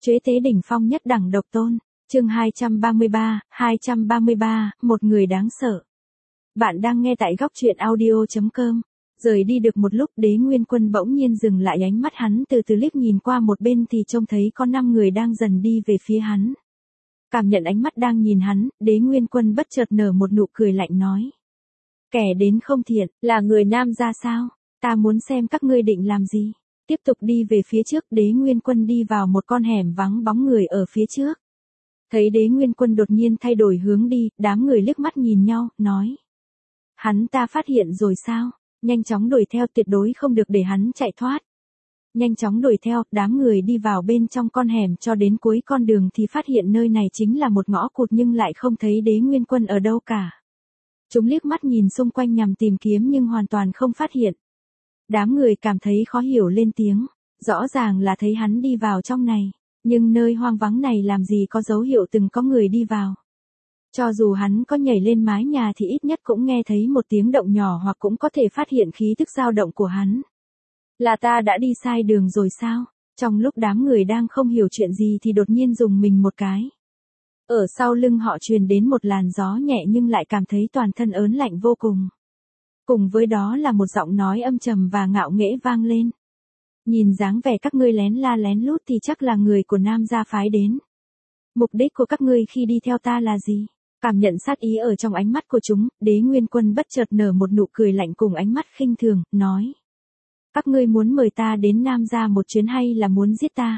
Chế tế đỉnh phong nhất đẳng độc tôn. Chương 233, một người đáng sợ. Bạn đang nghe tại góc truyện audio.com. Rời đi được một lúc, Đế Nguyên Quân bỗng nhiên dừng lại, ánh mắt hắn từ từ liếc nhìn qua một bên thì trông thấy có 5 người đang dần đi về phía hắn. Cảm nhận ánh mắt đang nhìn hắn, Đế Nguyên Quân bất chợt nở một nụ cười lạnh nói: Kẻ đến không thiện, là người nam gia sao? Ta muốn xem các ngươi định làm gì. Tiếp tục đi về phía trước, Đế Nguyên Quân đi vào một con hẻm vắng bóng người ở phía trước. Thấy Đế Nguyên Quân đột nhiên thay đổi hướng đi, đám người liếc mắt nhìn nhau, nói: Hắn ta phát hiện rồi sao? Nhanh chóng đuổi theo, tuyệt đối không được để hắn chạy thoát. Nhanh chóng đuổi theo, đám người đi vào bên trong con hẻm cho đến cuối con đường thì phát hiện nơi này chính là một ngõ cụt nhưng lại không thấy Đế Nguyên Quân ở đâu cả. Chúng liếc mắt nhìn xung quanh nhằm tìm kiếm nhưng hoàn toàn không phát hiện. Đám người cảm thấy khó hiểu lên tiếng, rõ ràng là thấy hắn đi vào trong này, nhưng nơi hoang vắng này làm gì có dấu hiệu từng có người đi vào. Cho dù hắn có nhảy lên mái nhà thì ít nhất cũng nghe thấy một tiếng động nhỏ hoặc cũng có thể phát hiện khí tức dao động của hắn. Là ta đã đi sai đường rồi sao? Trong lúc đám người đang không hiểu chuyện gì thì đột nhiên rùng mình một cái. Ở sau lưng họ truyền đến một làn gió nhẹ nhưng lại cảm thấy toàn thân ớn lạnh vô cùng. Cùng với đó là một giọng nói âm trầm và ngạo nghễ vang lên. Nhìn dáng vẻ các ngươi lén la lén lút thì chắc là người của Nam gia phái đến. Mục đích của các ngươi khi đi theo ta là gì? Cảm nhận sát ý ở trong ánh mắt của chúng, Đế Nguyên Quân bất chợt nở một nụ cười lạnh cùng ánh mắt khinh thường, nói: Các ngươi muốn mời ta đến Nam gia một chuyến hay là muốn giết ta?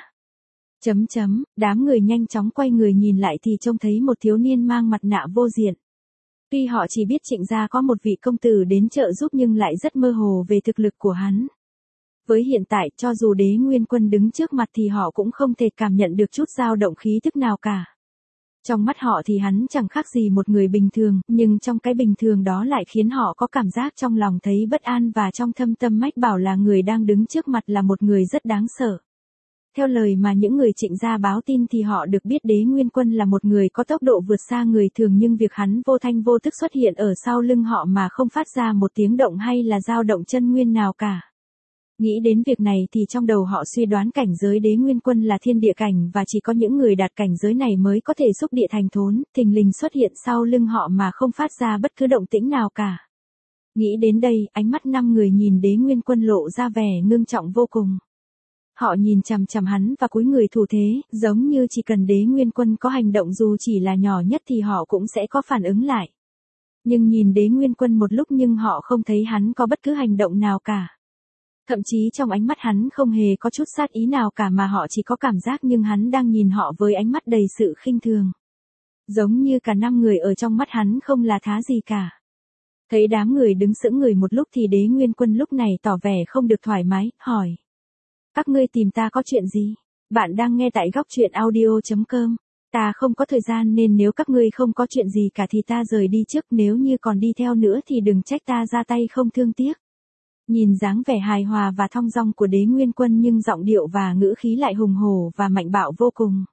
Đám người nhanh chóng quay người nhìn lại thì trông thấy một thiếu niên mang mặt nạ vô diện. Tuy họ chỉ biết Trịnh gia có một vị công tử đến trợ giúp nhưng lại rất mơ hồ về thực lực của hắn. Với hiện tại, cho dù Đế Nguyên Quân đứng trước mặt thì họ cũng không thể cảm nhận được chút dao động khí tức nào cả. Trong mắt họ thì hắn chẳng khác gì một người bình thường, nhưng trong cái bình thường đó lại khiến họ có cảm giác trong lòng thấy bất an và trong thâm tâm mách bảo là người đang đứng trước mặt là một người rất đáng sợ. Theo lời mà những người Trịnh gia báo tin thì họ được biết Đế Nguyên Quân là một người có tốc độ vượt xa người thường nhưng việc hắn vô thanh vô tức xuất hiện ở sau lưng họ mà không phát ra một tiếng động hay là dao động chân nguyên nào cả. Nghĩ đến việc này thì trong đầu họ suy đoán cảnh giới Đế Nguyên Quân là thiên địa cảnh và chỉ có những người đạt cảnh giới này mới có thể xúc địa thành thốn, thình lình xuất hiện sau lưng họ mà không phát ra bất cứ động tĩnh nào cả. Nghĩ đến đây, ánh mắt 5 người nhìn Đế Nguyên Quân lộ ra vẻ ngưng trọng vô cùng. Họ nhìn chằm chằm hắn và cúi người thủ thế, giống như chỉ cần Đế Nguyên Quân có hành động dù chỉ là nhỏ nhất thì họ cũng sẽ có phản ứng lại. Nhưng nhìn Đế Nguyên Quân một lúc nhưng họ không thấy hắn có bất cứ hành động nào cả. Thậm chí trong ánh mắt hắn không hề có chút sát ý nào cả mà họ chỉ có cảm giác nhưng hắn đang nhìn họ với ánh mắt đầy sự khinh thường. Giống như cả 5 người ở trong mắt hắn không là thá gì cả. Thấy đám người đứng sững người một lúc thì Đế Nguyên Quân lúc này tỏ vẻ không được thoải mái, hỏi: Các ngươi tìm ta có chuyện gì? Bạn đang nghe tại góc truyện audio.com. Ta không có thời gian nên nếu các ngươi không có chuyện gì cả thì ta rời đi trước, nếu như còn đi theo nữa thì đừng trách ta ra tay không thương tiếc. Nhìn dáng vẻ hài hòa và thong dong của Đế Nguyên Quân nhưng giọng điệu và ngữ khí lại hùng hổ và mạnh bạo vô cùng.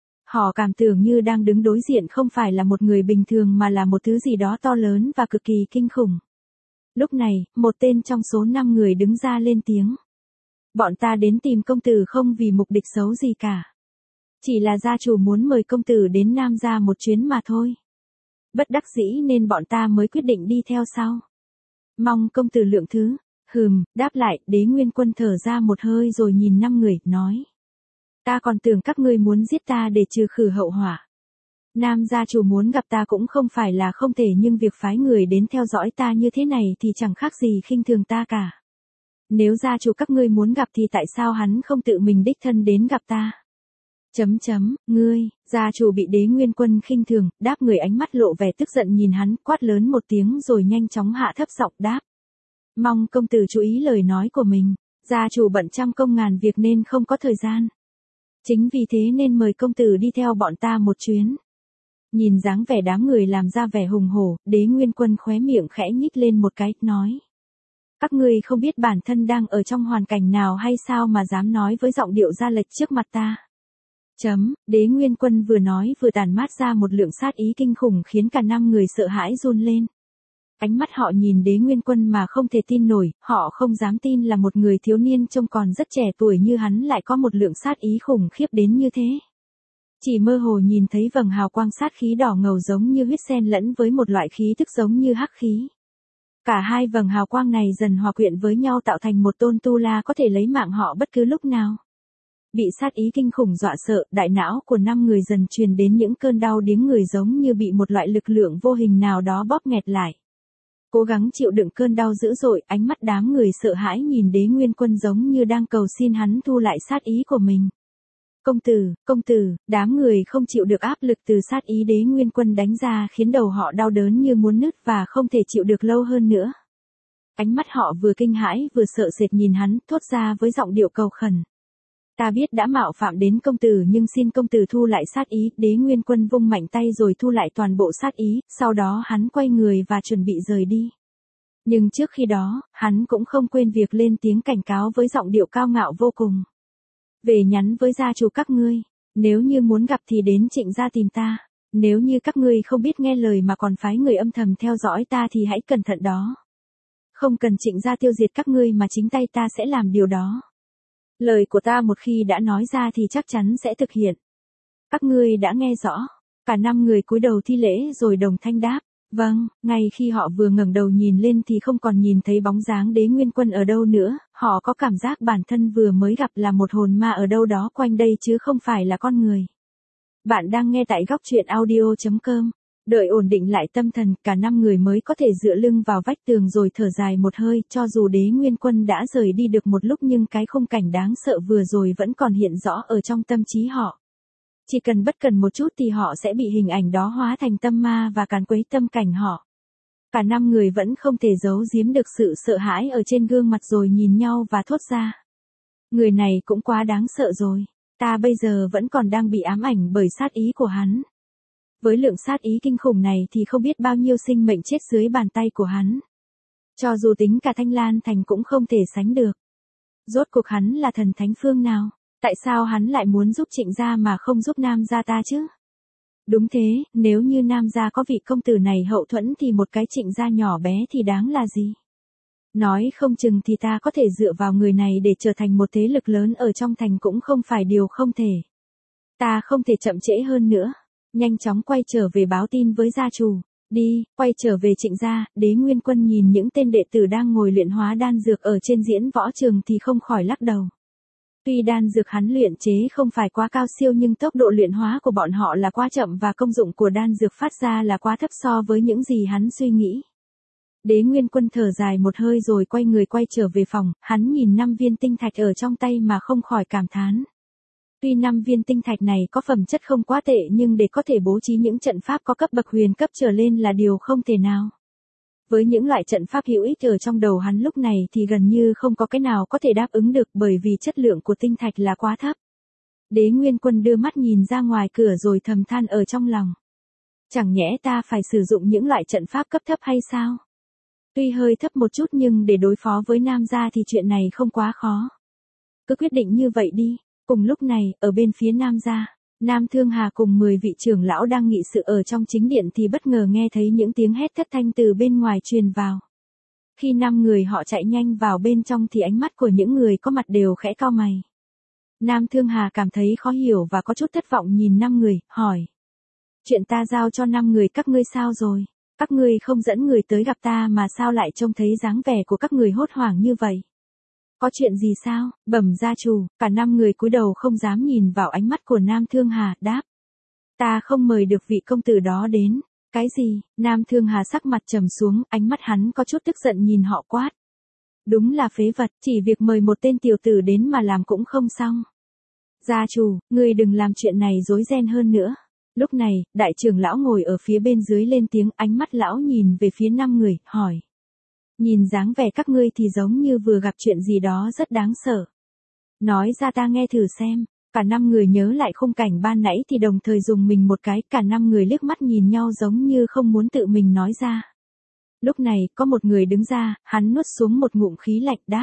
Họ cảm tưởng như đang đứng đối diện không phải là một người bình thường mà là một thứ gì đó to lớn và cực kỳ kinh khủng. Lúc này, một tên trong số 5 người đứng ra lên tiếng: Bọn ta đến tìm công tử không vì mục đích xấu gì cả. Chỉ là gia chủ muốn mời công tử đến Nam gia một chuyến mà thôi. Bất đắc dĩ nên bọn ta mới quyết định đi theo sau. Mong công tử lượng thứ. Đáp lại, Đế Nguyên Quân thở ra một hơi rồi nhìn 5 người, nói: Ta còn tưởng các ngươi muốn giết ta để trừ khử hậu họa. Nam gia chủ muốn gặp ta cũng không phải là không thể nhưng việc phái người đến theo dõi ta như thế này thì chẳng khác gì khinh thường ta cả. Nếu gia chủ các ngươi muốn gặp thì tại sao hắn không tự mình đích thân đến gặp ta? Ngươi, gia chủ bị Đế Nguyên Quân khinh thường, đáp người ánh mắt lộ vẻ tức giận nhìn hắn, quát lớn một tiếng rồi nhanh chóng hạ thấp giọng đáp: Mong công tử chú ý lời nói của mình, gia chủ bận trăm công ngàn việc nên không có thời gian. Chính vì thế nên mời công tử đi theo bọn ta một chuyến. Nhìn dáng vẻ đám người làm ra vẻ hùng hổ, Đế Nguyên Quân khóe miệng khẽ nhích lên một cái, nói: Các ngươi không biết bản thân đang ở trong hoàn cảnh nào hay sao mà dám nói với giọng điệu ra lệch trước mặt ta. Đế Nguyên Quân vừa nói vừa tản mát ra một lượng sát ý kinh khủng khiến cả 5 người sợ hãi run lên. Ánh mắt họ nhìn Đế Nguyên Quân mà không thể tin nổi, họ không dám tin là một người thiếu niên trông còn rất trẻ tuổi như hắn lại có một lượng sát ý khủng khiếp đến như thế. Chỉ mơ hồ nhìn thấy vầng hào quang sát khí đỏ ngầu giống như huyết xen lẫn với một loại khí tức giống như hắc khí. Cả hai vầng hào quang này dần hòa quyện với nhau tạo thành một tôn tu la có thể lấy mạng họ bất cứ lúc nào. Bị sát ý kinh khủng dọa sợ, đại não của 5 người dần truyền đến những cơn đau điếng người giống như bị một loại lực lượng vô hình nào đó bóp nghẹt lại. Cố gắng chịu đựng cơn đau dữ dội, ánh mắt đám người sợ hãi nhìn Đế Nguyên Quân giống như đang cầu xin hắn thu lại sát ý của mình. Công tử, đám người không chịu được áp lực từ sát ý Đế Nguyên Quân đánh ra khiến đầu họ đau đớn như muốn nứt và không thể chịu được lâu hơn nữa. Ánh mắt họ vừa kinh hãi vừa sợ sệt nhìn hắn, thốt ra với giọng điệu cầu khẩn. Ta biết đã mạo phạm đến công tử nhưng xin công tử thu lại sát ý. Đế Nguyên Quân vung mạnh tay rồi thu lại toàn bộ sát ý, sau đó hắn quay người và chuẩn bị rời đi. Nhưng trước khi đó, hắn cũng không quên việc lên tiếng cảnh cáo với giọng điệu cao ngạo vô cùng. Về nhắn với gia chủ các ngươi, nếu như muốn gặp thì đến Trịnh gia tìm ta, nếu như các ngươi không biết nghe lời mà còn phái người âm thầm theo dõi ta thì hãy cẩn thận đó. Không cần Trịnh gia tiêu diệt các ngươi mà chính tay ta sẽ làm điều đó. Lời của ta một khi đã nói ra thì chắc chắn sẽ thực hiện. Các ngươi đã nghe rõ. Cả 5 người cúi đầu thi lễ rồi đồng thanh đáp. Vâng, ngay khi họ vừa ngẩng đầu nhìn lên thì không còn nhìn thấy bóng dáng Đế Nguyên Quân ở đâu nữa, họ có cảm giác bản thân vừa mới gặp là một hồn ma ở đâu đó quanh đây chứ không phải là con người. Bạn đang nghe tại góc truyện audio.com. Đợi ổn định lại tâm thần, cả 5 người mới có thể dựa lưng vào vách tường rồi thở dài một hơi, cho dù Đế Nguyên Quân đã rời đi được một lúc nhưng cái khung cảnh đáng sợ vừa rồi vẫn còn hiện rõ ở trong tâm trí họ. Chỉ cần bất cần một chút thì họ sẽ bị hình ảnh đó hóa thành tâm ma và càn quấy tâm cảnh họ. Cả 5 người vẫn không thể giấu giếm được sự sợ hãi ở trên gương mặt rồi nhìn nhau và thốt ra. Người này cũng quá đáng sợ rồi, ta bây giờ vẫn còn đang bị ám ảnh bởi sát ý của hắn. Với lượng sát ý kinh khủng này thì không biết bao nhiêu sinh mệnh chết dưới bàn tay của hắn. Cho dù tính cả Thanh Lan Thành cũng không thể sánh được. Rốt cuộc hắn là thần thánh phương nào? Tại sao hắn lại muốn giúp Trịnh gia mà không giúp Nam gia ta chứ? Đúng thế, nếu như Nam gia có vị công tử này hậu thuẫn thì một cái Trịnh gia nhỏ bé thì đáng là gì? Nói không chừng thì ta có thể dựa vào người này để trở thành một thế lực lớn ở trong thành cũng không phải điều không thể. Ta không thể chậm trễ hơn nữa. Nhanh chóng quay trở về báo tin với gia chủ. Đi, quay trở về Trịnh gia. Đế Nguyên Quân nhìn những tên đệ tử đang ngồi luyện hóa đan dược ở trên diễn võ trường thì không khỏi lắc đầu. Tuy đan dược hắn luyện chế không phải quá cao siêu nhưng tốc độ luyện hóa của bọn họ là quá chậm và công dụng của đan dược phát ra là quá thấp so với những gì hắn suy nghĩ. Đế Nguyên Quân thở dài một hơi rồi quay người quay trở về phòng, hắn nhìn 5 viên tinh thạch ở trong tay mà không khỏi cảm thán. Tuy 5 viên tinh thạch này có phẩm chất không quá tệ nhưng để có thể bố trí những trận pháp có cấp bậc huyền cấp trở lên là điều không thể nào. Với những loại trận pháp hữu ích ở trong đầu hắn lúc này thì gần như không có cái nào có thể đáp ứng được bởi vì chất lượng của tinh thạch là quá thấp. Đế Nguyên Quân đưa mắt nhìn ra ngoài cửa rồi thầm than ở trong lòng. Chẳng nhẽ ta phải sử dụng những loại trận pháp cấp thấp hay sao? Tuy hơi thấp một chút nhưng để đối phó với Nam gia thì chuyện này không quá khó. Cứ quyết định như vậy đi. Cùng lúc này, ở bên phía Nam gia, Nam Thương Hà cùng 10 vị trưởng lão đang nghị sự ở trong chính điện thì bất ngờ nghe thấy những tiếng hét thất thanh từ bên ngoài truyền vào. Khi 5 người họ chạy nhanh vào bên trong thì ánh mắt của những người có mặt đều khẽ cau mày. Nam Thương Hà cảm thấy khó hiểu và có chút thất vọng nhìn 5 người, hỏi. Chuyện ta giao cho 5 người các ngươi sao rồi? Các ngươi không dẫn người tới gặp ta mà sao lại trông thấy dáng vẻ của các người hốt hoảng như vậy? Có chuyện gì sao? Bẩm gia chủ, cả 5 người cúi đầu không dám nhìn vào ánh mắt của Nam Thương Hà, đáp. Ta không mời được vị công tử đó đến. Cái gì? Nam Thương Hà sắc mặt trầm xuống, ánh mắt hắn có chút tức giận nhìn họ quát. Đúng là phế vật, chỉ việc mời một tên tiểu tử đến mà làm cũng không xong. Gia chủ, ngươi đừng làm chuyện này rối ren hơn nữa. Lúc này, đại trưởng lão ngồi ở phía bên dưới lên tiếng, ánh mắt lão nhìn về phía 5 người, hỏi. Nhìn dáng vẻ các ngươi thì giống như vừa gặp chuyện gì đó rất đáng sợ. Nói ra ta nghe thử xem. Cả 5 người nhớ lại khung cảnh ban nãy thì đồng thời dùng mình một cái, cả 5 người liếc mắt nhìn nhau giống như không muốn tự mình nói ra. Lúc này, có một người đứng ra, hắn nuốt xuống một ngụm khí lạnh đáp.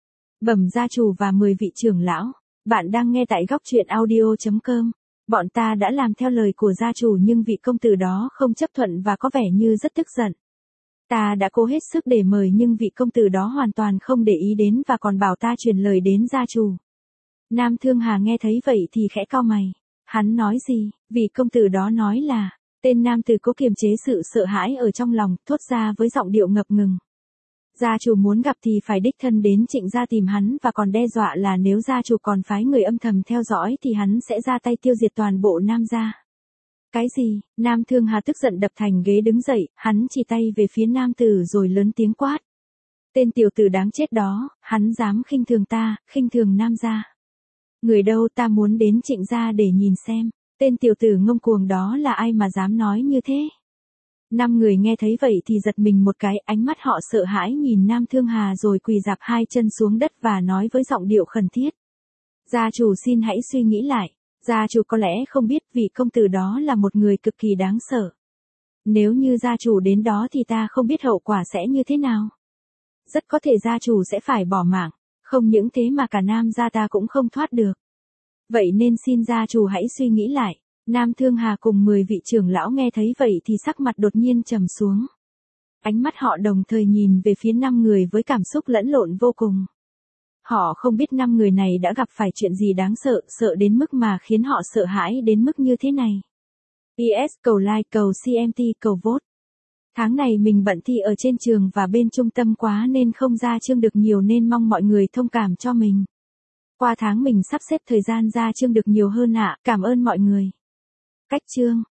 Bẩm gia chủ và 10 vị trưởng lão, bạn đang nghe tại góc truyện audio.com. Bọn ta đã làm theo lời của gia chủ nhưng vị công tử đó không chấp thuận và có vẻ như rất tức giận. Ta đã cố hết sức để mời nhưng vị công tử đó hoàn toàn không để ý đến và còn bảo ta truyền lời đến gia chủ. Nam Thương Hà nghe thấy vậy thì khẽ cau mày. Hắn nói gì? Vị công tử đó nói là, tên nam tử cố kiềm chế sự sợ hãi ở trong lòng, thốt ra với giọng điệu ngập ngừng. Gia chủ muốn gặp thì phải đích thân đến Trịnh gia tìm hắn và còn đe dọa là nếu gia chủ còn phái người âm thầm theo dõi thì hắn sẽ ra tay tiêu diệt toàn bộ Nam gia. Cái gì? Nam Thương Hà tức giận đập thành ghế đứng dậy, hắn chỉ tay về phía nam tử rồi lớn tiếng quát. Tên tiểu tử đáng chết đó, hắn dám khinh thường ta, khinh thường Nam gia. Người đâu, ta muốn đến Trịnh gia để nhìn xem, tên tiểu tử ngông cuồng đó là ai mà dám nói như thế. 5 người nghe thấy vậy thì giật mình một cái, ánh mắt họ sợ hãi nhìn Nam Thương Hà rồi quỳ rạp hai chân xuống đất và nói với giọng điệu khẩn thiết. Gia chủ xin hãy suy nghĩ lại, gia chủ có lẽ không biết vị công tử đó là một người cực kỳ đáng sợ. Nếu như gia chủ đến đó thì ta không biết hậu quả sẽ như thế nào. Rất có thể gia chủ sẽ phải bỏ mạng, không những thế mà cả Nam gia ta cũng không thoát được. Vậy nên xin gia chủ hãy suy nghĩ lại. Nam Thương Hà cùng 10 vị trưởng lão nghe thấy vậy thì sắc mặt đột nhiên trầm xuống. Ánh mắt họ đồng thời nhìn về phía 5 người với cảm xúc lẫn lộn vô cùng. Họ không biết 5 người này đã gặp phải chuyện gì đáng sợ, sợ đến mức mà khiến họ sợ hãi đến mức như thế này. PS cầu like, cầu CMT, cầu vote. Tháng này mình bận thi ở trên trường và bên trung tâm quá nên không ra chương được nhiều nên mong mọi người thông cảm cho mình. Qua tháng mình sắp xếp thời gian ra chương được nhiều hơn ạ, cảm ơn mọi người. Cách chương